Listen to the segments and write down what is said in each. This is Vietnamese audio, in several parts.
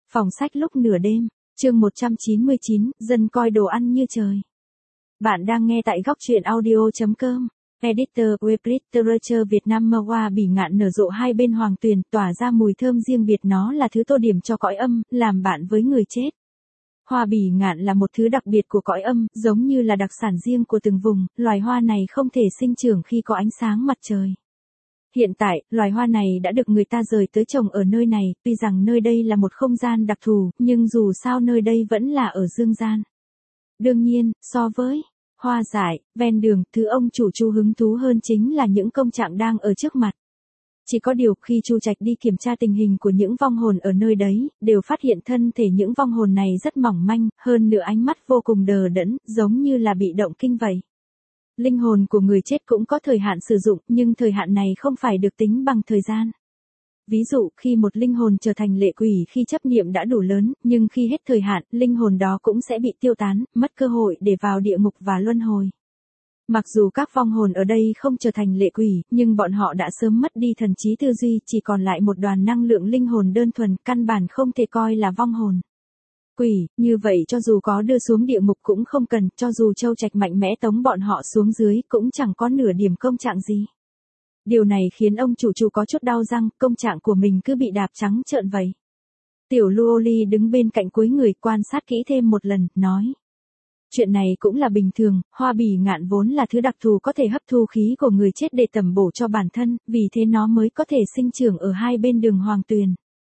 Phòng sách lúc nửa đêm, chương 199, dân coi đồ ăn như trời. Bạn đang nghe tại góc truyện audio.com. Editor Web Literature Việt Nam. Hoa bỉ ngạn nở rộ hai bên hoàng tuyền, tỏa ra mùi thơm riêng biệt, nó là thứ tô điểm cho cõi âm, làm bạn với người chết. Hoa bỉ ngạn là một thứ đặc biệt của cõi âm, giống như là đặc sản riêng của từng vùng, loài hoa này không thể sinh trưởng khi có ánh sáng mặt trời. Hiện tại, loài hoa này đã được người ta rời tới trồng ở nơi này, tuy rằng nơi đây là một không gian đặc thù, nhưng dù sao nơi đây vẫn là ở dương gian. Đương nhiên, so với hoa dại, ven đường, thứ ông chủ Chu hứng thú hơn chính là những công trạng đang ở trước mặt. Chỉ có điều khi Chu Trạch đi kiểm tra tình hình của những vong hồn ở nơi đấy, đều phát hiện thân thể những vong hồn này rất mỏng manh, hơn nữa ánh mắt vô cùng đờ đẫn, giống như là bị động kinh vậy. Linh hồn của người chết cũng có thời hạn sử dụng, nhưng thời hạn này không phải được tính bằng thời gian. Ví dụ, khi một linh hồn trở thành lệ quỷ khi chấp niệm đã đủ lớn, nhưng khi hết thời hạn, linh hồn đó cũng sẽ bị tiêu tán, mất cơ hội để vào địa ngục và luân hồi. Mặc dù các vong hồn ở đây không trở thành lệ quỷ, nhưng bọn họ đã sớm mất đi thần trí tư duy, chỉ còn lại một đoàn năng lượng linh hồn đơn thuần, căn bản không thể coi là vong hồn. Quỷ, như vậy cho dù có đưa xuống địa ngục cũng không cần, cho dù Châu Trạch mạnh mẽ tống bọn họ xuống dưới, cũng chẳng có nửa điểm công trạng gì. Điều này khiến ông chủ có chút đau răng, công trạng của mình cứ bị đạp trắng trợn vậy. Tiểu Luoli đứng bên cạnh cúi người quan sát kỹ thêm một lần, nói. Chuyện này cũng là bình thường, hoa bỉ ngạn vốn là thứ đặc thù có thể hấp thu khí của người chết để tẩm bổ cho bản thân, vì thế nó mới có thể sinh trưởng ở hai bên đường hoàng tuyền.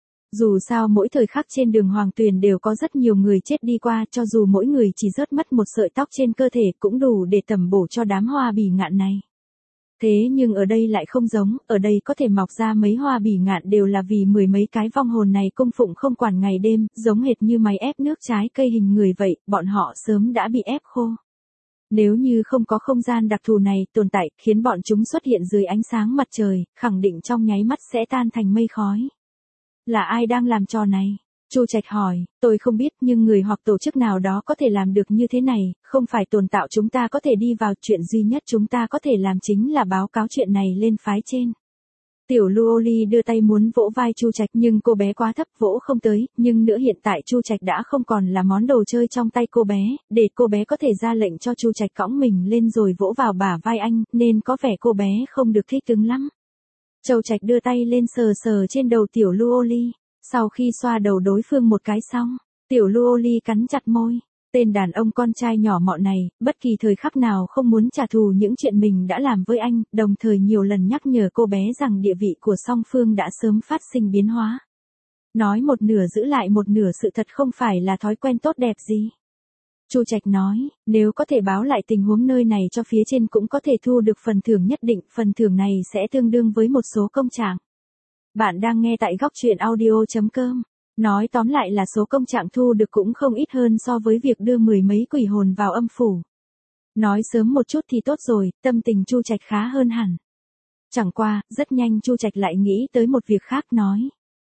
Dù sao mỗi thời khắc trên đường hoàng tuyền đều có rất nhiều người chết đi qua, cho dù mỗi người chỉ rớt mất một sợi tóc trên cơ thể cũng đủ để tẩm bổ cho đám hoa bỉ ngạn này. Thế nhưng ở đây lại không giống, ở đây có thể mọc ra mấy hoa bỉ ngạn đều là vì mười mấy cái vong hồn này cung phụng không quản ngày đêm, giống hệt như máy ép nước trái cây hình người vậy, bọn họ sớm đã bị ép khô. Nếu như không có không gian đặc thù này tồn tại, khiến bọn chúng xuất hiện dưới ánh sáng mặt trời, khẳng định trong nháy mắt sẽ tan thành mây khói. Là ai đang làm trò này? Chu Trạch hỏi, tôi không biết, nhưng người hoặc tổ chức nào đó có thể làm được như thế này, không phải tồn tạo chúng ta có thể đi vào, chuyện duy nhất chúng ta có thể làm chính là báo cáo chuyện này lên phái trên. Tiểu Luoli đưa tay muốn vỗ vai Chu Trạch nhưng cô bé quá thấp vỗ không tới, nhưng nữa hiện tại Chu Trạch đã không còn là món đồ chơi trong tay cô bé, để cô bé có thể ra lệnh cho Chu Trạch cõng mình lên rồi vỗ vào bả vai anh, nên có vẻ cô bé không được thích ứng lắm. Châu Trạch đưa tay lên sờ sờ trên đầu Tiểu Luoli. Sau khi xoa đầu đối phương một cái xong, Tiểu Luoli cắn chặt môi. Tên đàn ông con trai nhỏ mọn này, bất kỳ thời khắc nào không muốn trả thù những chuyện mình đã làm với anh, đồng thời nhiều lần nhắc nhở cô bé rằng địa vị của song phương đã sớm phát sinh biến hóa. Nói một nửa giữ lại một nửa sự thật không phải là thói quen tốt đẹp gì. Chu Trạch nói, nếu có thể báo lại tình huống nơi này cho phía trên cũng có thể thu được phần thưởng nhất định, phần thưởng này sẽ tương đương với một số công trạng. Bạn đang nghe tại góc truyện audio.com. Nói tóm lại là số công trạng thu được cũng không ít hơn so với việc đưa mười mấy quỷ hồn vào âm phủ. Nói sớm một chút thì tốt rồi, tâm tình Chu Trạch khá hơn hẳn. Chẳng qua, rất nhanh Chu Trạch lại nghĩ tới một việc khác nói.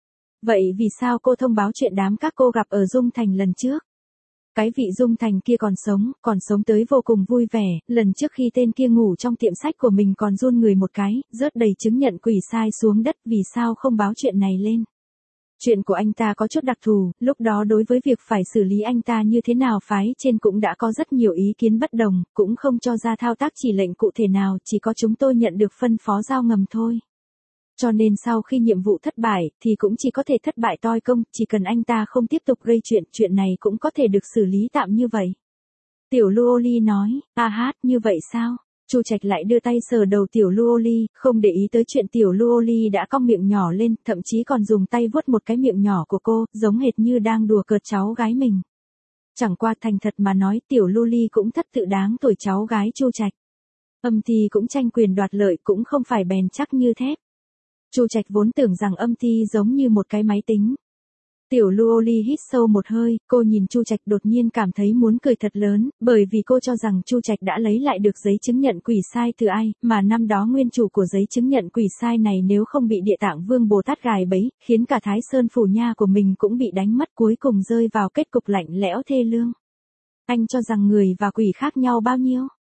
Vậy vì sao cô thông báo chuyện đám các cô gặp ở Dung Thành lần trước? Cái vị Dung Thành kia còn sống tới vô cùng vui vẻ, lần trước khi tên kia ngủ trong tiệm sách của mình còn run người một cái, rớt đầy chứng nhận quỷ sai xuống đất, vì sao không báo chuyện này lên? Chuyện của anh ta có chút đặc thù, lúc đó đối với việc phải xử lý anh ta như thế nào phái trên cũng đã có rất nhiều ý kiến bất đồng, cũng không cho ra thao tác chỉ lệnh cụ thể nào, chỉ có chúng tôi nhận được phân phó giao ngầm thôi. Cho nên sau khi nhiệm vụ thất bại, thì cũng chỉ có thể thất bại toi công, chỉ cần anh ta không tiếp tục gây chuyện này cũng có thể được xử lý tạm như vậy. Tiểu Luoli nói, như vậy sao? Chu Trạch lại đưa tay sờ đầu Tiểu Luoli, không để ý tới chuyện Tiểu Luoli đã cong miệng nhỏ lên, thậm chí còn dùng tay vuốt một cái miệng nhỏ của cô, giống hệt như đang đùa cợt cháu gái mình. Chẳng qua thành thật mà nói, Tiểu Luoli cũng thất tự đáng tuổi cháu gái Chu Trạch. Âm Ti cũng tranh quyền đoạt lợi, cũng không phải bền chắc như thép. Chu Trạch vốn tưởng rằng Âm Ti giống như một cái máy tính. Tiểu Luoli hít sâu một hơi, cô nhìn Chu Trạch đột nhiên cảm thấy muốn cười thật lớn, bởi vì cô cho rằng Chu Trạch đã lấy lại được giấy chứng nhận quỷ sai từ ai, mà năm đó nguyên chủ của giấy chứng nhận quỷ sai này nếu không bị Địa Tạng Vương Bồ Tát gài bẫy, khiến cả Thái Sơn phủ nha của mình cũng bị đánh mất, cuối cùng rơi vào kết cục lạnh lẽo thê lương. Anh cho rằng người và quỷ khác nhau bao nhiêu?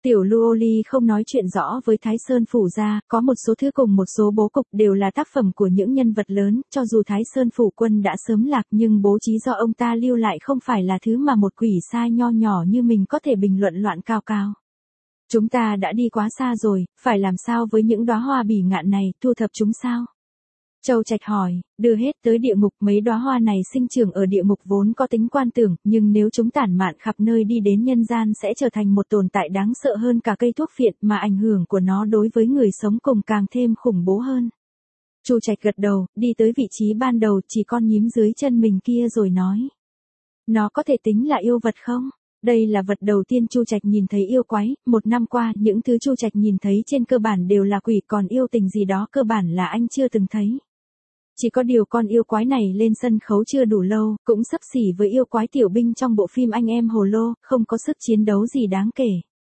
Tiểu Lưu Ly không nói chuyện rõ với Thái Sơn Phủ ra, có một số thứ cùng một số bố cục đều là tác phẩm của những nhân vật lớn, cho dù Thái Sơn Phủ quân đã sớm lạc nhưng bố trí do ông ta lưu lại không phải là thứ mà một quỷ sai nho nhỏ như mình có thể bình luận loạn cao cao. Chúng ta đã đi quá xa rồi, phải làm sao với những đóa hoa bỉ ngạn này, thu thập chúng sao? Châu Trạch hỏi, đưa hết tới địa ngục, mấy đóa hoa này sinh trưởng ở địa ngục vốn có tính quan tưởng, nhưng nếu chúng tản mạn khắp nơi đi đến nhân gian sẽ trở thành một tồn tại đáng sợ hơn cả cây thuốc phiện, mà ảnh hưởng của nó đối với người sống cùng càng thêm khủng bố hơn. Chu Trạch gật đầu, đi tới vị trí ban đầu chỉ con nhím dưới chân mình kia rồi nói. Nó có thể tính là yêu vật không? Đây là vật đầu tiên Chu Trạch nhìn thấy yêu quái, một năm qua những thứ Chu Trạch nhìn thấy trên cơ bản đều là quỷ, còn yêu tình gì đó cơ bản là anh chưa từng thấy. Chỉ có điều con yêu quái này lên sân khấu chưa đủ lâu, cũng xấp xỉ với yêu quái tiểu binh trong bộ phim Anh Em Hồ Lô, không có sức chiến đấu gì đáng kể.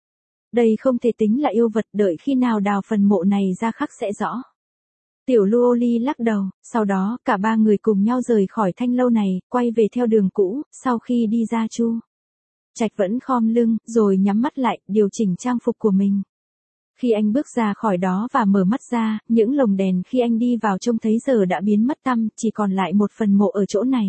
Đây không thể tính là yêu vật, đợi khi nào đào phần mộ này ra khắc sẽ rõ. Tiểu Lưu Ly lắc đầu, sau đó cả ba người cùng nhau rời khỏi thanh lâu này, quay về theo đường cũ, sau khi đi ra Chu Trạch vẫn khom lưng, rồi nhắm mắt lại, điều chỉnh trang phục của mình. Khi anh bước ra khỏi đó và mở mắt ra, những lồng đèn khi anh đi vào trông thấy giờ đã biến mất tăm, chỉ còn lại một phần mộ ở chỗ này.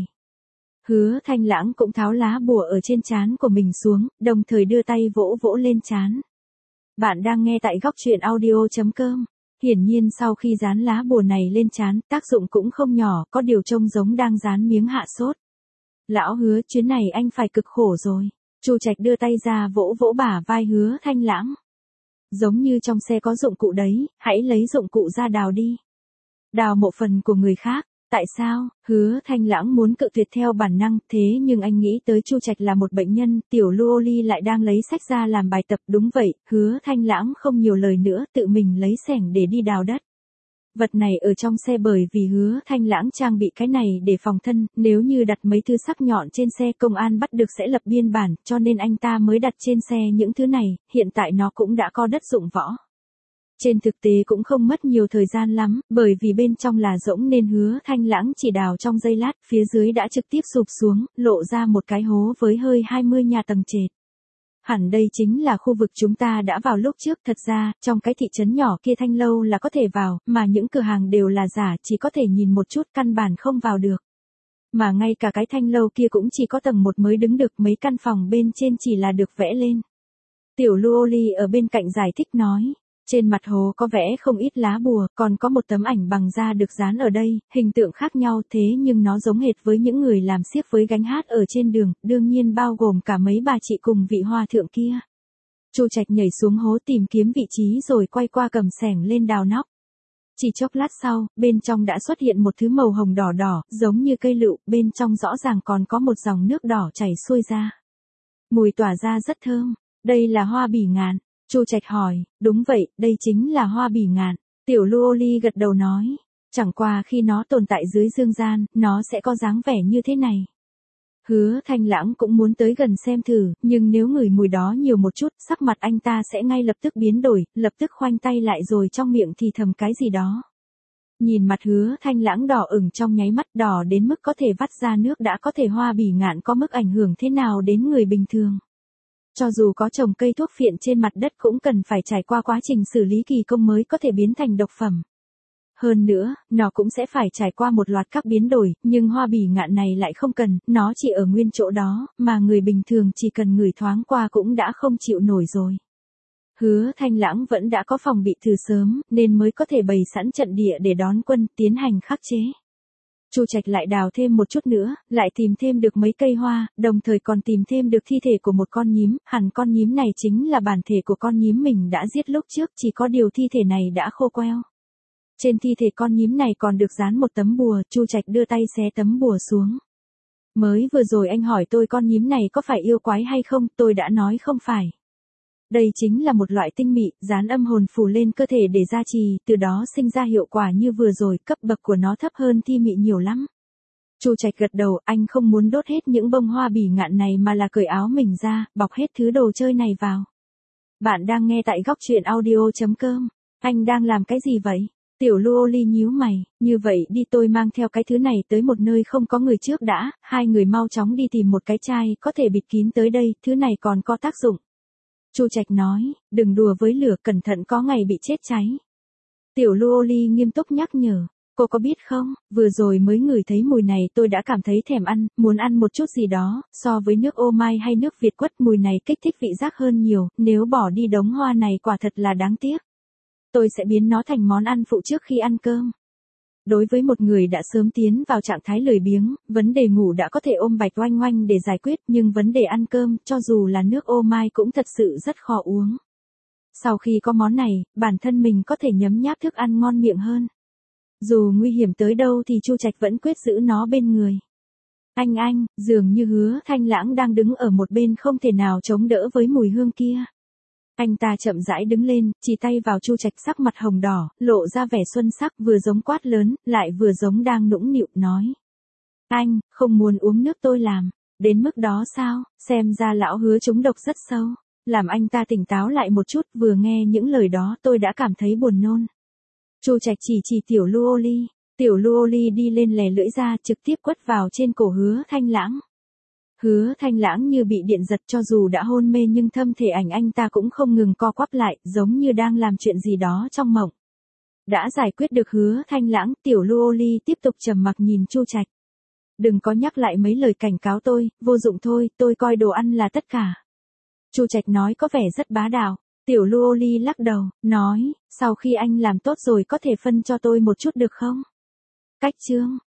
Hứa Thanh Lãng cũng tháo lá bùa ở trên trán của mình xuống, đồng thời đưa tay vỗ vỗ lên trán. Bạn đang nghe tại góc truyện audio.com. Hiển nhiên sau khi dán lá bùa này lên trán, tác dụng cũng không nhỏ, có điều trông giống đang dán miếng hạ sốt. Lão Hứa, chuyến này anh phải cực khổ rồi. Chu Trạch đưa tay ra vỗ vỗ bả vai Hứa Thanh Lãng. Giống như trong xe có dụng cụ đấy, hãy lấy dụng cụ ra đào đi. Đào mộ phần của người khác, tại sao? Hứa Thanh Lãng muốn cự tuyệt theo bản năng, thế nhưng anh nghĩ tới Chu Trạch là một bệnh nhân, Tiểu Lưu Ly lại đang lấy sách ra làm bài tập, đúng vậy, Hứa Thanh Lãng không nhiều lời nữa, tự mình lấy xẻng để đi đào đất. Vật này ở trong xe bởi vì Hứa Thanh Lãng trang bị cái này để phòng thân, nếu như đặt mấy thứ sắc nhọn trên xe công an bắt được sẽ lập biên bản, cho nên anh ta mới đặt trên xe những thứ này, hiện tại nó cũng đã có đất dụng võ. Trên thực tế cũng không mất nhiều thời gian lắm, bởi vì bên trong là rỗng nên Hứa Thanh Lãng chỉ đào trong giây lát, phía dưới đã trực tiếp sụp xuống, lộ ra một cái hố với hơi 20 nhà tầng trệt. Hẳn đây chính là khu vực chúng ta đã vào lúc trước, thật ra, trong cái thị trấn nhỏ kia thanh lâu là có thể vào, mà những cửa hàng đều là giả, chỉ có thể nhìn một chút căn bản không vào được. Mà ngay cả cái thanh lâu kia cũng chỉ có tầng 1 mới đứng được, mấy căn phòng bên trên chỉ là được vẽ lên. Tiểu Lưu Ly ở bên cạnh giải thích nói. Trên mặt hồ có vẽ không ít lá bùa, còn có một tấm ảnh bằng da được dán ở đây, hình tượng khác nhau thế nhưng nó giống hệt với những người làm xiếc với gánh hát ở trên đường, đương nhiên bao gồm cả mấy bà chị cùng vị hòa thượng kia. Chu Trạch nhảy xuống hố tìm kiếm vị trí rồi quay qua cầm xẻng lên đào nóc. Chỉ chốc lát sau, bên trong đã xuất hiện một thứ màu hồng đỏ đỏ, giống như cây lựu, bên trong rõ ràng còn có một dòng nước đỏ chảy xuôi ra. Mùi tỏa ra rất thơm, đây là hoa bỉ ngạn. Chu Trạch hỏi, đúng vậy, đây chính là hoa bỉ ngạn. Tiểu Lưu Ly gật đầu nói, chẳng qua khi nó tồn tại dưới dương gian, nó sẽ có dáng vẻ như thế này. Hứa Thanh Lãng cũng muốn tới gần xem thử, nhưng nếu ngửi mùi đó nhiều một chút, sắc mặt anh ta sẽ ngay lập tức biến đổi, lập tức khoanh tay lại rồi trong miệng thì thầm cái gì đó. Nhìn mặt Hứa Thanh Lãng đỏ ửng trong nháy mắt, đỏ đến mức có thể vắt ra nước, đã có thể hoa bỉ ngạn có mức ảnh hưởng thế nào đến người bình thường. Cho dù có trồng cây thuốc phiện trên mặt đất cũng cần phải trải qua quá trình xử lý kỳ công mới có thể biến thành độc phẩm. Hơn nữa, nó cũng sẽ phải trải qua một loạt các biến đổi, nhưng hoa bỉ ngạn này lại không cần, nó chỉ ở nguyên chỗ đó, mà người bình thường chỉ cần ngửi thoáng qua cũng đã không chịu nổi rồi. Hứa Thanh Lãng vẫn đã có phòng bị từ sớm, nên mới có thể bày sẵn trận địa để đón quân, tiến hành khắc chế. Chu Trạch lại đào thêm một chút nữa, lại tìm thêm được mấy cây hoa, đồng thời còn tìm thêm được thi thể của một con nhím, hẳn con nhím này chính là bản thể của con nhím mình đã giết lúc trước, chỉ có điều thi thể này đã khô queo. Trên thi thể con nhím này còn được dán một tấm bùa, Chu Trạch đưa tay xé tấm bùa xuống. Mới vừa rồi anh hỏi tôi con nhím này có phải yêu quái hay không, tôi đã nói không phải. Đây chính là một loại tinh mị, dán âm hồn phù lên cơ thể để gia trì, từ đó sinh ra hiệu quả như vừa rồi, cấp bậc của nó thấp hơn thi mị nhiều lắm. Chu Trạch gật đầu, anh không muốn đốt hết những bông hoa bỉ ngạn này mà là cởi áo mình ra, bọc hết thứ đồ chơi này vào. Bạn đang nghe tại góc truyện audio.com. Anh đang làm cái gì vậy? Tiểu Lưu Ly nhíu mày, như vậy đi tôi mang theo cái thứ này tới một nơi không có người trước đã, hai người mau chóng đi tìm một cái chai có thể bịt kín tới đây, thứ này còn có tác dụng. Chu Trạch nói, đừng đùa với lửa, cẩn thận có ngày bị chết cháy. Tiểu Lưu Ly nghiêm túc nhắc nhở, cô có biết không, vừa rồi mới ngửi thấy mùi này tôi đã cảm thấy thèm ăn, muốn ăn một chút gì đó, so với nước ô mai hay nước Việt quất mùi này kích thích vị giác hơn nhiều, nếu bỏ đi đống hoa này quả thật là đáng tiếc. Tôi sẽ biến nó thành món ăn phụ trước khi ăn cơm. Đối với một người đã sớm tiến vào trạng thái lười biếng, vấn đề ngủ đã có thể ôm bạch oanh oanh để giải quyết, nhưng vấn đề ăn cơm, cho dù là nước ô mai cũng thật sự rất khó uống. Sau khi có món này, bản thân mình có thể nhấm nháp thức ăn ngon miệng hơn. Dù nguy hiểm tới đâu thì Chu Trạch vẫn quyết giữ nó bên người. Anh, dường như Hứa Thanh Lãng đang đứng ở một bên không thể nào chống đỡ với mùi hương kia. Anh ta chậm rãi đứng lên, chỉ tay vào Chu Trạch, sắc mặt hồng đỏ, lộ ra vẻ xuân sắc, vừa giống quát lớn, lại vừa giống đang nũng nịu nói. Anh, không muốn uống nước tôi làm, đến mức đó sao, xem ra lão Hứa trúng độc rất sâu. Làm anh ta tỉnh táo lại một chút, vừa nghe những lời đó tôi đã cảm thấy buồn nôn. Chu Trạch chỉ Tiểu Lưu Ly. Tiểu Lưu Ly đi lên lè lưỡi ra, trực tiếp quất vào trên cổ Hứa Thanh Lãng. Hứa Thanh Lãng như bị điện giật, cho dù đã hôn mê nhưng thân thể anh ta cũng không ngừng co quắp lại, giống như đang làm chuyện gì đó trong mộng. Đã giải quyết được Hứa Thanh Lãng, Tiểu Lưu Ly tiếp tục trầm mặc nhìn Chu Trạch. Đừng có nhắc lại mấy lời cảnh cáo tôi, vô dụng thôi, tôi coi đồ ăn là tất cả. Chu Trạch nói có vẻ rất bá đạo. Tiểu Lưu Ly lắc đầu, nói, sau khi anh làm tốt rồi có thể phân cho tôi một chút được không? Cách chương